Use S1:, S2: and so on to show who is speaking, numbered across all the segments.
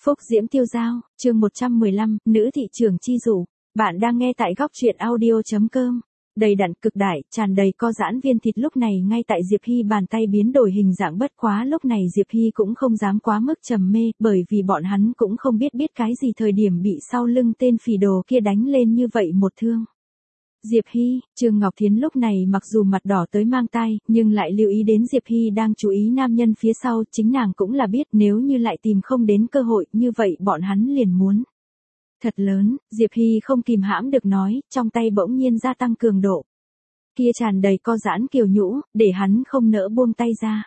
S1: Phúc Diễm Tiêu Dao, chương 115, Nữ thị trưởng chi dụ. Bạn đang nghe tại góc truyện audio.com. Đầy đặn cực đại, tràn đầy co giãn viên thịt lúc này ngay tại Diệp Hy bàn tay biến đổi hình dạng bất quá lúc này Diệp Hy cũng không dám quá mức trầm mê bởi vì bọn hắn cũng không biết cái gì thời điểm bị sau lưng tên phỉ đồ kia đánh lên như vậy một thương. Diệp Hy, Trương Ngọc Thiến lúc này mặc dù mặt đỏ tới mang tai, nhưng lại lưu ý đến Diệp Hy đang chú ý nam nhân phía sau, chính nàng cũng là biết nếu như lại tìm không đến cơ hội như vậy bọn hắn liền muốn. Thật lớn, Diệp Hy không kìm hãm được nói, trong tay bỗng nhiên gia tăng cường độ. Kia tràn đầy co giãn kiều nhũ, để hắn không nỡ buông tay ra.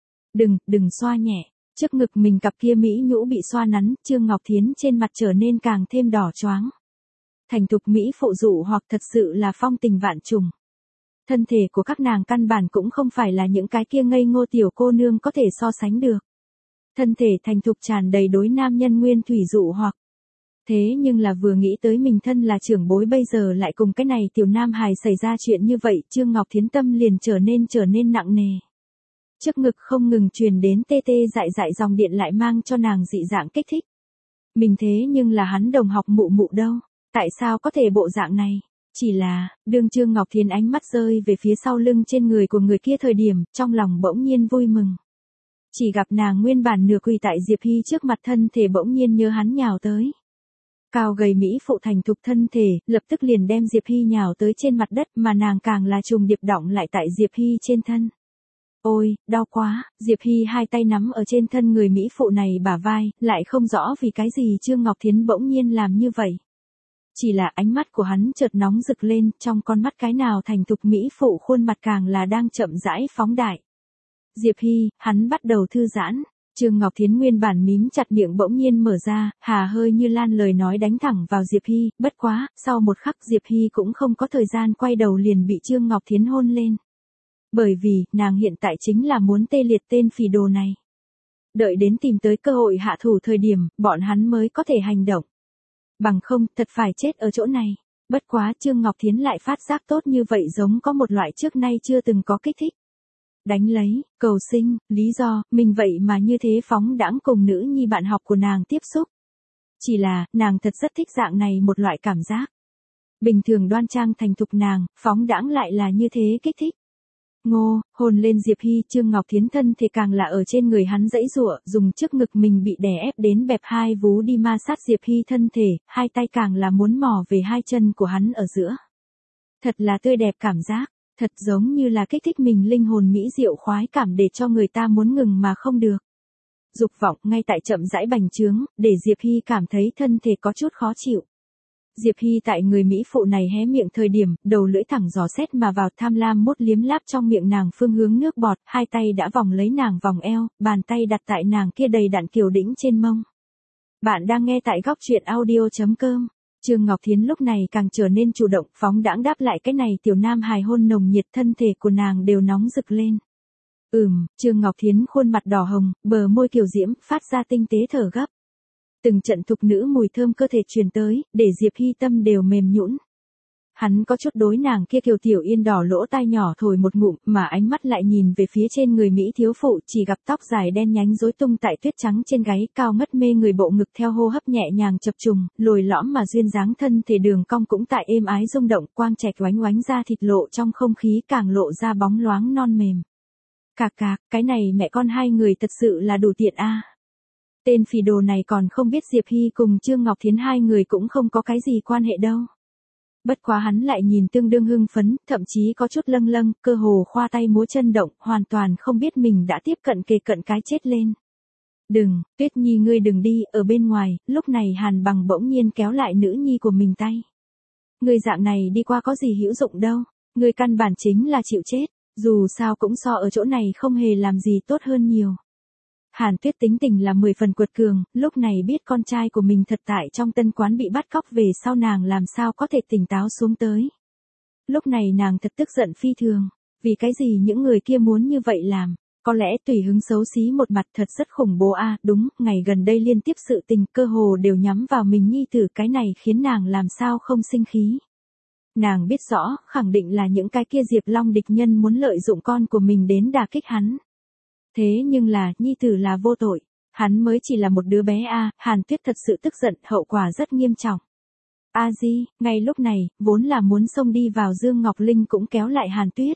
S1: Đừng xoa nhẹ, trước ngực mình cặp kia mỹ nhũ bị xoa nắn, Trương Ngọc Thiến trên mặt trở nên càng thêm đỏ choáng. Thành thục mỹ phụ dụ hoặc thật sự là phong tình vạn trùng. Thân thể của các nàng căn bản cũng không phải là những cái kia ngây ngô tiểu cô nương có thể so sánh được. Thân thể thành thục tràn đầy đối nam nhân nguyên thủy dụ hoặc. Thế nhưng là vừa nghĩ tới mình thân là trưởng bối bây giờ lại cùng cái này tiểu nam hài xảy ra chuyện như vậy, Trương Ngọc Thiến tâm liền trở nên nặng nề. Trước ngực không ngừng truyền đến tê tê dại dòng điện lại mang cho nàng dị dạng kích thích. Mình thế nhưng là hắn đồng học mụ đâu. Tại sao có thể bộ dạng này? Chỉ là, đương Trương Ngọc Thiến ánh mắt rơi về phía sau lưng trên người của người kia thời điểm, trong lòng bỗng nhiên vui mừng. Chỉ gặp nàng nguyên bản nửa quỳ tại Diệp Hy trước mặt thân thể bỗng nhiên nhớ hắn nhào tới. Cao gầy mỹ phụ thành thục thân thể, lập tức liền đem Diệp Hy nhào tới trên mặt đất mà nàng càng là trùng điệp đọng lại tại Diệp Hy trên thân. Ôi, đau quá, Diệp Hy hai tay nắm ở trên thân người mỹ phụ này bả vai, lại không rõ vì cái gì Trương Ngọc Thiến bỗng nhiên làm như vậy. Chỉ là ánh mắt của hắn chợt nóng rực lên, trong con mắt cái nào thành thục mỹ phụ khuôn mặt càng là đang chậm rãi phóng đại. Diệp Hy, hắn bắt đầu thư giãn. Trương Ngọc Thiến nguyên bản mím chặt miệng bỗng nhiên mở ra, hà hơi như lan lời nói đánh thẳng vào Diệp Hy, bất quá, sau một khắc Diệp Hy cũng không có thời gian quay đầu liền bị Trương Ngọc Thiến hôn lên. Bởi vì, nàng hiện tại chính là muốn tê liệt tên phỉ đồ này. Đợi đến tìm tới cơ hội hạ thủ thời điểm, bọn hắn mới có thể hành động. Bằng không, thật phải chết ở chỗ này. Bất quá Trương Ngọc Thiến lại phát giác tốt như vậy giống có một loại trước nay chưa từng có kích thích. Đánh lấy, cầu sinh, lý do, mình vậy mà như thế phóng đãng cùng nữ nhi bạn học của nàng tiếp xúc. Chỉ là, nàng thật rất thích dạng này một loại cảm giác. Bình thường đoan trang thành thục nàng, phóng đãng lại là như thế kích thích. Ngô, hồn lên Diệp Hy, Trương Ngọc Thiến thân thì càng là ở trên người hắn dãy giụa, dùng trước ngực mình bị đè ép đến bẹp hai vú đi ma sát Diệp Hy thân thể, hai tay càng là muốn mò về hai chân của hắn ở giữa. Thật là tươi đẹp cảm giác, thật giống như là kích thích mình linh hồn mỹ diệu khoái cảm để cho người ta muốn ngừng mà không được. Dục vọng ngay tại chậm rãi bành trướng, để Diệp Hy cảm thấy thân thể có chút khó chịu. Diệp Hy tại người mỹ phụ này hé miệng thời điểm, đầu lưỡi thẳng giò xét mà vào tham lam mốt liếm láp trong miệng nàng phương hướng nước bọt, hai tay đã vòng lấy nàng vòng eo, bàn tay đặt tại nàng kia đầy đặn kiều đĩnh trên mông. Bạn đang nghe tại góc truyện audio.com. Trương Ngọc Thiến lúc này càng trở nên chủ động, phóng đãng đáp lại cái này tiểu nam hài hôn nồng nhiệt, thân thể của nàng đều nóng rực lên. Trương Ngọc Thiến khuôn mặt đỏ hồng, bờ môi kiều diễm, phát ra tinh tế thở gấp. Từng trận thục nữ mùi thơm cơ thể truyền tới, để Diệp Hy tâm đều mềm nhũn. Hắn có chút đối nàng kia kiều tiểu yên đỏ lỗ tai nhỏ thổi một ngụm, mà ánh mắt lại nhìn về phía trên người mỹ thiếu phụ, chỉ gặp tóc dài đen nhánh rối tung tại tuyết trắng trên gáy, cao ngất mê người, bộ ngực theo hô hấp nhẹ nhàng chập trùng, lồi lõm mà duyên dáng thân thể đường cong cũng tại êm ái rung động, quang trạch oánh ra thịt lộ trong không khí càng lộ ra bóng loáng non mềm. Cạc, cái này mẹ con hai người thật sự là đủ tiện a. Tên phỉ đồ này còn không biết Diệp Hy cùng Trương Ngọc Thiến hai người cũng không có cái gì quan hệ đâu. Bất quá hắn lại nhìn tương đương hưng phấn, thậm chí có chút lâng, cơ hồ khoa tay múa chân động, hoàn toàn không biết mình đã tiếp cận kề cận cái chết lên. Đừng, Tuyết Nhi ngươi đừng đi, ở bên ngoài, lúc này Hàn Bằng bỗng nhiên kéo lại nữ nhi của mình tay. Ngươi dạng này đi qua có gì hữu dụng đâu, ngươi căn bản chính là chịu chết, dù sao cũng so ở chỗ này không hề làm gì tốt hơn nhiều. Hàn Tuyết tính tình là 10 phần quật cường, lúc này biết con trai của mình thật tại trong tân quán bị bắt cóc về sau nàng làm sao có thể tỉnh táo xuống tới. Lúc này nàng thật tức giận phi thường, vì cái gì những người kia muốn như vậy làm, có lẽ tùy hứng xấu xí một mặt thật rất khủng bố a. Đúng, ngày gần đây liên tiếp sự tình cơ hồ đều nhắm vào mình nhi tử, cái này khiến nàng làm sao không sinh khí. Nàng biết rõ, khẳng định là những cái kia Diệp Long địch nhân muốn lợi dụng con của mình đến đả kích hắn. Thế nhưng là, nhi tử là vô tội. Hắn mới chỉ là một đứa bé a, Hàn Tuyết thật sự tức giận, hậu quả rất nghiêm trọng. A Di, ngay lúc này, vốn là muốn xông đi vào Dương Ngọc Linh cũng kéo lại Hàn Tuyết.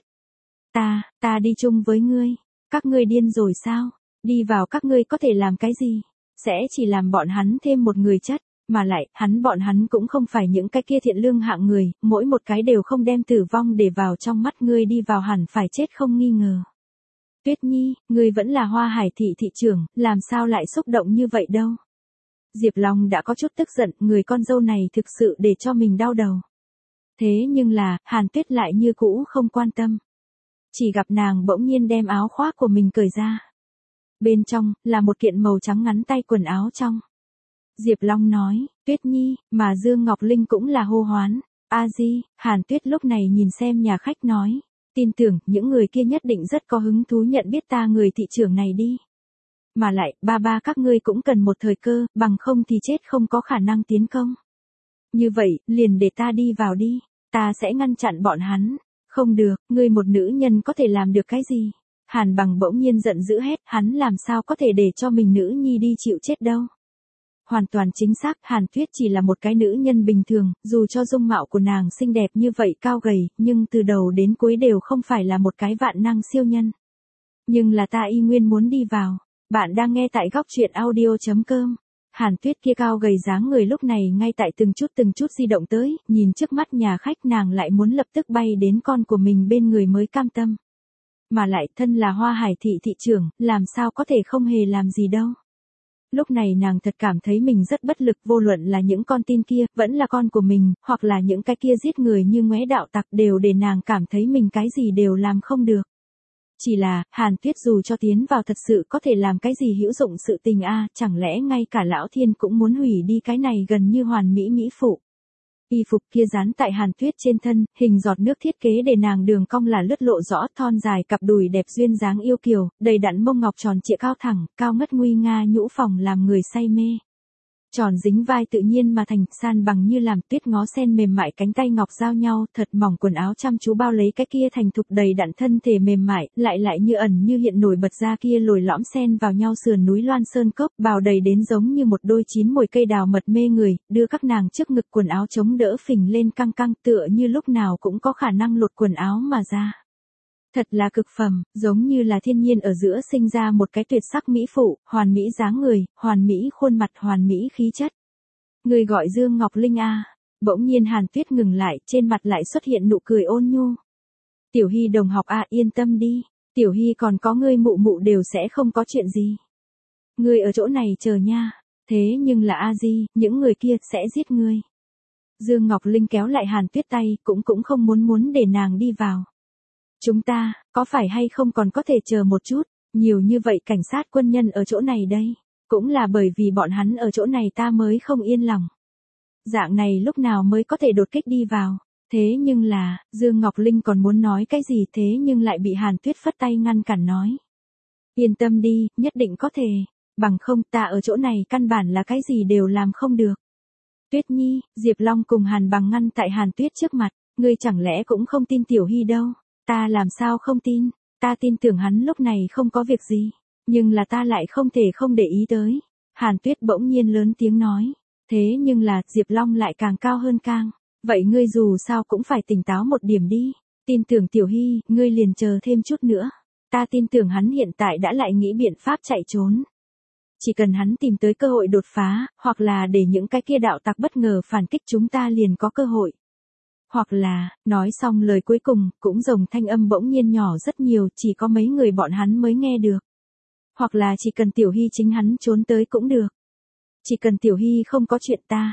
S1: Ta đi chung với ngươi. Các ngươi điên rồi sao? Đi vào các ngươi có thể làm cái gì? Sẽ chỉ làm bọn hắn thêm một người chất. Mà lại, bọn hắn cũng không phải những cái kia thiện lương hạng người, mỗi một cái đều không đem tử vong để vào trong mắt ngươi, đi vào hẳn phải chết không nghi ngờ. Tuyết Nhi, ngươi vẫn là Hoa Hải thị thị trưởng, làm sao lại xúc động như vậy đâu? Diệp Long đã có chút tức giận, người con dâu này thực sự để cho mình đau đầu. Thế nhưng là, Hàn Tuyết lại như cũ không quan tâm. Chỉ gặp nàng bỗng nhiên đem áo khoác của mình cởi ra. Bên trong, là một kiện màu trắng ngắn tay quần áo trong. Diệp Long nói, Tuyết Nhi, mà Dương Ngọc Linh cũng là hô hoán. A Di, Hàn Tuyết lúc này nhìn xem nhà khách nói. Tin tưởng, những người kia nhất định rất có hứng thú nhận biết ta người thị trưởng này đi. Mà lại, ba các ngươi cũng cần một thời cơ, bằng không thì chết không có khả năng tiến công. Như vậy, liền để ta đi vào đi, ta sẽ ngăn chặn bọn hắn. Không được, ngươi một nữ nhân có thể làm được cái gì? Hàn Bằng bỗng nhiên giận dữ hét, hắn làm sao có thể để cho mình nữ nhi đi chịu chết đâu. Hoàn toàn chính xác, Hàn Tuyết chỉ là một cái nữ nhân bình thường, dù cho dung mạo của nàng xinh đẹp như vậy cao gầy, nhưng từ đầu đến cuối đều không phải là một cái vạn năng siêu nhân. Nhưng là ta y nguyên muốn đi vào. Bạn đang nghe tại góc truyện audio.com. Hàn Tuyết kia cao gầy dáng người lúc này ngay tại từng chút di động tới, nhìn trước mắt nhà khách nàng lại muốn lập tức bay đến con của mình bên người mới cam tâm. Mà lại thân là Hoa Hải thị thị trưởng, làm sao có thể không hề làm gì đâu. Lúc này nàng thật cảm thấy mình rất bất lực, vô luận là những con tin kia, vẫn là con của mình, hoặc là những cái kia giết người như ngoé đạo tặc đều để nàng cảm thấy mình cái gì đều làm không được. Chỉ là, Hàn Tuyết dù cho tiến vào thật sự có thể làm cái gì hữu dụng sự tình a, chẳng lẽ ngay cả Lão Thiên cũng muốn hủy đi cái này gần như hoàn mỹ mỹ phụ. Y phục kia dán tại Hàn Tuyết trên thân, hình giọt nước thiết kế để nàng đường cong là lướt lộ rõ, thon dài cặp đùi đẹp duyên dáng yêu kiều, đầy đặn mông ngọc tròn trịa cao thẳng, cao ngất nguy nga nhũ phòng làm người say mê. Tròn dính vai tự nhiên mà thành, san bằng như làm tuyết ngó sen mềm mại, cánh tay ngọc giao nhau, thật mỏng quần áo chăm chú bao lấy cái kia thành thục đầy đặn thân thể mềm mại, lại như ẩn như hiện nổi bật ra kia lồi lõm sen vào nhau sườn núi loan sơn cốc, bào đầy đến giống như một đôi chín mùi cây đào mật mê người, đưa các nàng trước ngực quần áo chống đỡ phình lên căng căng, tựa như lúc nào cũng có khả năng lột quần áo mà ra. Thật là cực phẩm, giống như là thiên nhiên ở giữa sinh ra một cái tuyệt sắc mỹ phụ, hoàn mỹ dáng người, hoàn mỹ khuôn mặt, hoàn mỹ khí chất. Người gọi Dương Ngọc Linh a. Bỗng nhiên Hàn Tuyết ngừng lại, trên mặt lại xuất hiện nụ cười ôn nhu. Tiểu Hy đồng học a, yên tâm đi, Tiểu Hy còn có ngươi mụ mụ đều sẽ không có chuyện gì. Ngươi ở chỗ này chờ nha, thế nhưng là A Di, những người kia sẽ giết ngươi. Dương Ngọc Linh kéo lại Hàn Tuyết tay, cũng không muốn để nàng đi vào. Chúng ta, có phải hay không còn có thể chờ một chút, nhiều như vậy cảnh sát quân nhân ở chỗ này đây, cũng là bởi vì bọn hắn ở chỗ này ta mới không yên lòng. Dạng này lúc nào mới có thể đột kích đi vào, thế nhưng là, Dương Ngọc Linh còn muốn nói cái gì thế nhưng lại bị Hàn Tuyết phất tay ngăn cản nói. Yên tâm đi, nhất định có thể, bằng không ta ở chỗ này căn bản là cái gì đều làm không được. Tuyết Nhi, Diệp Long cùng Hàn Bằng ngăn tại Hàn Tuyết trước mặt, ngươi chẳng lẽ cũng không tin Tiểu Hy đâu. Ta làm sao không tin, ta tin tưởng hắn lúc này không có việc gì, nhưng là ta lại không thể không để ý tới. Hàn Tuyết bỗng nhiên lớn tiếng nói, thế nhưng là, Diệp Long lại càng cao hơn càng, vậy ngươi dù sao cũng phải tỉnh táo một điểm đi, tin tưởng Tiểu Hy, ngươi liền chờ thêm chút nữa, ta tin tưởng hắn hiện tại đã lại nghĩ biện pháp chạy trốn. Chỉ cần hắn tìm tới cơ hội đột phá, hoặc là để những cái kia đạo tặc bất ngờ phản kích chúng ta liền có cơ hội. Hoặc là, nói xong lời cuối cùng, cũng rồng thanh âm bỗng nhiên nhỏ rất nhiều, chỉ có mấy người bọn hắn mới nghe được. Hoặc là chỉ cần Tiểu Hy chính hắn trốn tới cũng được. Chỉ cần Tiểu Hy không có chuyện ta.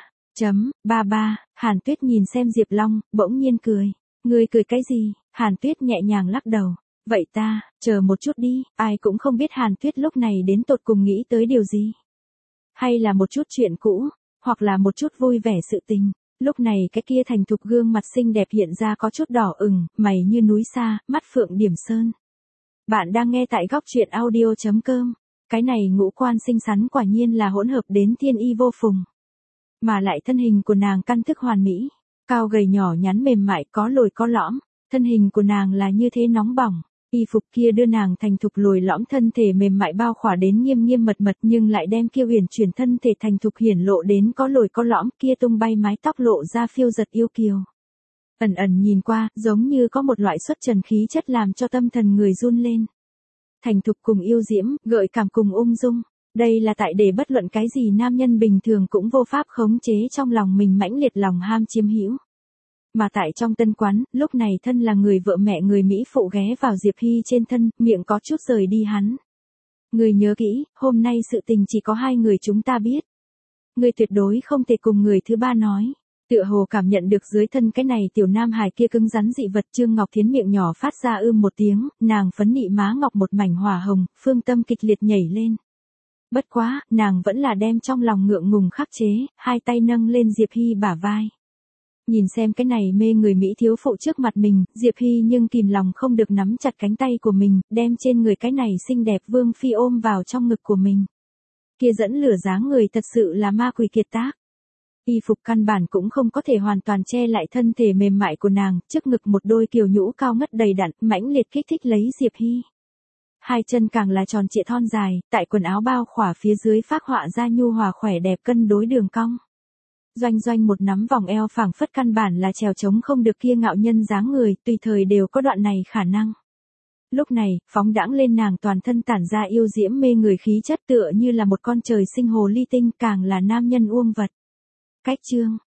S1: Ba, Hàn Tuyết nhìn xem Diệp Long, bỗng nhiên cười. Ngươi cười cái gì? Hàn Tuyết nhẹ nhàng lắc đầu. Vậy ta, chờ một chút đi, ai cũng không biết Hàn Tuyết lúc này đến tột cùng nghĩ tới điều gì. Hay là một chút chuyện cũ, hoặc là một chút vui vẻ sự tình. Lúc này cái kia thành thục gương mặt xinh đẹp hiện ra có chút đỏ ửng, mày như núi xa, mắt phượng điểm sơn. Bạn đang nghe tại góc truyện audio.com. Cái này ngũ quan xinh xắn quả nhiên là hỗn hợp đến thiên y vô phùng. Mà lại thân hình của nàng căn thức hoàn mỹ, cao gầy nhỏ nhắn mềm mại có lồi có lõm, thân hình của nàng là như thế nóng bỏng, Y phục kia đưa nàng thành thục lồi lõm thân thể mềm mại bao khỏa đến nghiêm nghiêm mật mật nhưng lại đem Kiêu Uyển chuyển thân thể thành thục hiển lộ đến có lồi có lõm kia tung bay mái tóc lộ ra phiêu giật yêu kiều. Ẩn ẩn nhìn qua, giống như có một loại xuất trần khí chất làm cho tâm thần người run lên. Thành thục cùng yêu diễm, gợi cảm cùng ung dung. Đây là tại để bất luận cái gì nam nhân bình thường cũng vô pháp khống chế trong lòng mình mãnh liệt lòng ham chiếm hữu. Mà tại trong tân quán, lúc này thân là người vợ mẹ người Mỹ phụ ghé vào Diệp Hy trên thân, miệng có chút rời đi hắn. Người nhớ kỹ, hôm nay sự tình chỉ có hai người chúng ta biết. Người tuyệt đối không thể cùng người thứ ba nói. Tựa hồ cảm nhận được dưới thân cái này tiểu nam hài kia cứng rắn dị vật, Trương Ngọc Thiến miệng nhỏ phát ra một tiếng, nàng phấn nị má ngọc một mảnh hỏa hồng, phương tâm kịch liệt nhảy lên. Bất quá, nàng vẫn là đem trong lòng ngượng ngùng khắc chế, hai tay nâng lên Diệp Hy bả vai. Nhìn xem cái này mê người Mỹ thiếu phụ trước mặt mình, Diệp Hy nhưng kìm lòng không được nắm chặt cánh tay của mình, đem trên người cái này xinh đẹp vương phi ôm vào trong ngực của mình. Kia dẫn lửa dáng người thật sự là ma quỷ kiệt tác. Y phục căn bản cũng không có thể hoàn toàn che lại thân thể mềm mại của nàng, trước ngực một đôi kiều nhũ cao ngất đầy đặn, mãnh liệt kích thích lấy Diệp Hy. Hai chân càng là tròn trịa thon dài, tại quần áo bao khỏa phía dưới phác họa ra nhu hòa khỏe đẹp cân đối đường cong. Doanh doanh một nắm vòng eo phảng phất căn bản là trèo trống không được kia ngạo nhân dáng người, tùy thời đều có đoạn này khả năng. Lúc này, phóng đãng lên nàng toàn thân tản ra yêu diễm mê người khí chất tựa như là một con trời sinh hồ ly tinh, càng là nam nhân uông vật. Cách chương